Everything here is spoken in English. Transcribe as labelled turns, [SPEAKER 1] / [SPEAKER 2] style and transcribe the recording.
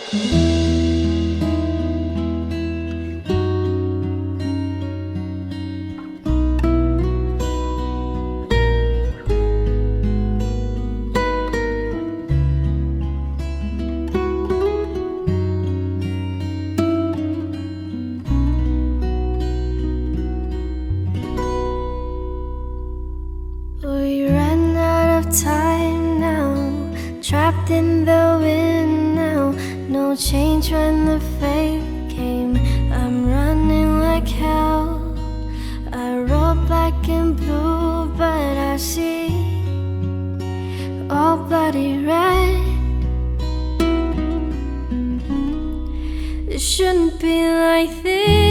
[SPEAKER 1] We ran out of time now, trapped in the wind now. No change when the fate came. I'm running like hell. I wrote black and blue, but I see all bloody red. It shouldn't be like this.